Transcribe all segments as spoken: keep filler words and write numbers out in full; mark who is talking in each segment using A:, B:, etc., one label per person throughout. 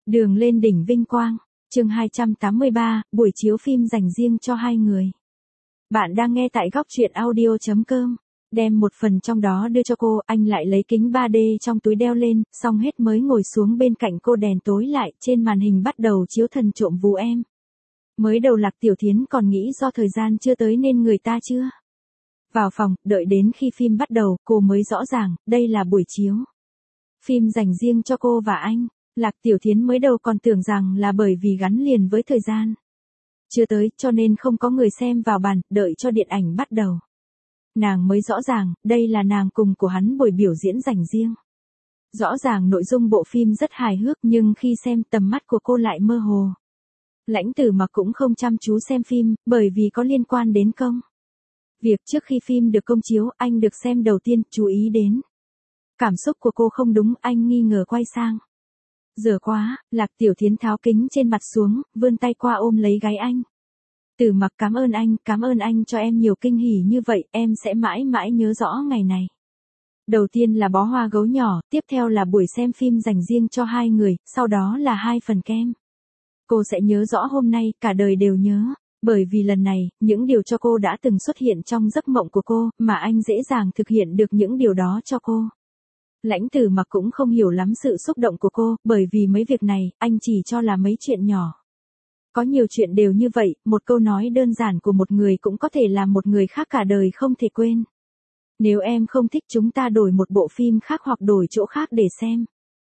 A: Đường lên đỉnh vinh quang, chương hai trăm tám mươi ba, buổi chiếu phim dành riêng cho hai người. Bạn đang nghe tại góc truyện audio chấm com. Đem một phần trong đó đưa cho cô, anh lại lấy kính ba D trong túi đeo lên, xong hết mới ngồi xuống bên cạnh cô, đèn tối lại, trên màn hình bắt đầu chiếu Thần trộm vú em. Mới đầu Lạc Tiểu Thiến còn nghĩ do thời gian chưa tới nên người ta chưa vào phòng, đợi đến khi phim bắt đầu, cô mới rõ ràng, đây là buổi chiếu phim dành riêng cho cô và anh. Lạc Tiểu Thiến mới đầu còn tưởng rằng là bởi vì gắn liền với thời gian chưa tới, cho nên không có người xem vào bàn, đợi cho điện ảnh bắt đầu. Nàng mới rõ ràng, đây là nàng cùng của hắn buổi biểu diễn dành riêng. Rõ ràng nội dung bộ phim rất hài hước, nhưng khi xem tầm mắt của cô lại mơ hồ. Lãnh Tử Mặc cũng không chăm chú xem phim, bởi vì có liên quan đến công việc. Trước khi phim được công chiếu, anh được xem đầu tiên, chú ý đến cảm xúc của cô không đúng, anh nghi ngờ quay sang. Giờ quá, Lạc Tiểu Thiến tháo kính trên mặt xuống, vươn tay qua ôm lấy gáy anh. Tử Mặc, cảm ơn anh, cảm ơn anh cho em nhiều kinh hỉ như vậy, em sẽ mãi mãi nhớ rõ ngày này. Đầu tiên là bó hoa gấu nhỏ, tiếp theo là buổi xem phim dành riêng cho hai người, sau đó là hai phần kem. Cô sẽ nhớ rõ hôm nay, cả đời đều nhớ, bởi vì lần này, những điều cho cô đã từng xuất hiện trong giấc mộng của cô, mà anh dễ dàng thực hiện được những điều đó cho cô. Lãnh Tử Mặc cũng không hiểu lắm sự xúc động của cô, bởi vì mấy việc này, anh chỉ cho là mấy chuyện nhỏ. Có nhiều chuyện đều như vậy, một câu nói đơn giản của một người cũng có thể làm một người khác cả đời không thể quên. Nếu em không thích, chúng ta đổi một bộ phim khác hoặc đổi chỗ khác để xem.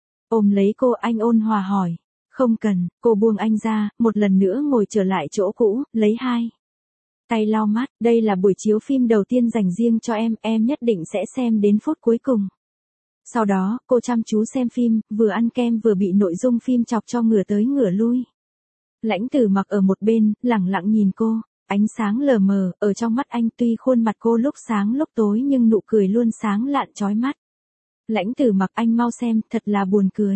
A: Ôm lấy cô, anh ôn hòa hỏi. Không cần, cô buông anh ra, một lần nữa ngồi trở lại chỗ cũ, lấy hai tay lau mắt. Đây là buổi chiếu phim đầu tiên dành riêng cho em, em nhất định sẽ xem đến phút cuối cùng. Sau đó, cô chăm chú xem phim, vừa ăn kem vừa bị nội dung phim chọc cho ngửa tới ngửa lui. Lãnh Tử Mặc ở một bên, lẳng lặng nhìn cô, ánh sáng lờ mờ, ở trong mắt anh, tuy khuôn mặt cô lúc sáng lúc tối nhưng nụ cười luôn sáng lạn chói mắt. Lãnh Tử Mặc, anh mau xem, thật là buồn cười.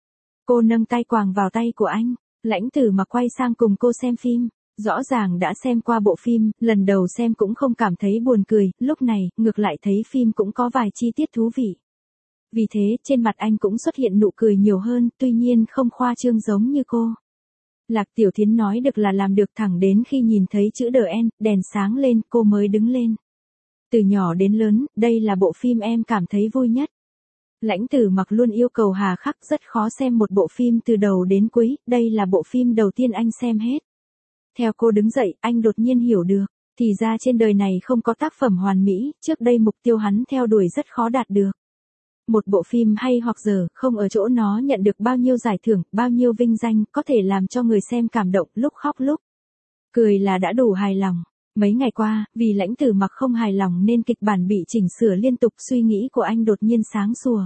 A: Cô nâng tay quàng vào tay của anh, Lãnh Tử Mặc quay sang cùng cô xem phim, rõ ràng đã xem qua bộ phim, lần đầu xem cũng không cảm thấy buồn cười, lúc này, ngược lại thấy phim cũng có vài chi tiết thú vị. Vì thế, trên mặt anh cũng xuất hiện nụ cười nhiều hơn, tuy nhiên không khoa trương giống như cô. Lạc Tiểu Thiến nói được là làm được, thẳng đến khi nhìn thấy chữ The End, đèn sáng lên, cô mới đứng lên. Từ nhỏ đến lớn, đây là bộ phim em cảm thấy vui nhất. Lãnh Tử Mặc luôn yêu cầu hà khắc, rất khó xem một bộ phim từ đầu đến cuối, đây là bộ phim đầu tiên anh xem hết. Theo cô đứng dậy, anh đột nhiên hiểu được, thì ra trên đời này không có tác phẩm hoàn mỹ, trước đây mục tiêu hắn theo đuổi rất khó đạt được. Một bộ phim hay hoặc dở, không ở chỗ nó nhận được bao nhiêu giải thưởng, bao nhiêu vinh danh, có thể làm cho người xem cảm động, lúc khóc lúc cười là đã đủ hài lòng. Mấy ngày qua, vì Lãnh Tử Mặc không hài lòng nên kịch bản bị chỉnh sửa liên tục, suy nghĩ của anh đột nhiên sáng sủa.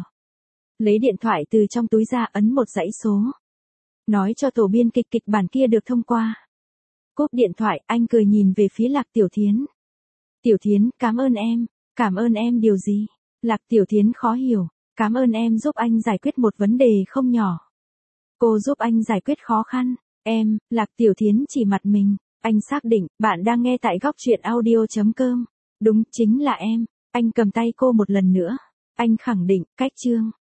A: Lấy điện thoại từ trong túi ra, ấn một dãy số. Nói cho tổ biên kịch kịch bản kia được thông qua. Cúp điện thoại, anh cười nhìn về phía Lạc Tiểu Thiến. Tiểu Thiến, cảm ơn em. Cảm ơn em điều gì? Lạc Tiểu Thiến khó hiểu. Cảm ơn em giúp anh giải quyết một vấn đề không nhỏ. Cô giúp anh giải quyết khó khăn. Em, Lạc Tiểu Thiến chỉ mặt mình. Anh xác định, bạn đang nghe tại góc truyện audio chấm com. Đúng, chính là em. Anh cầm tay cô một lần nữa. Anh khẳng định, cách chương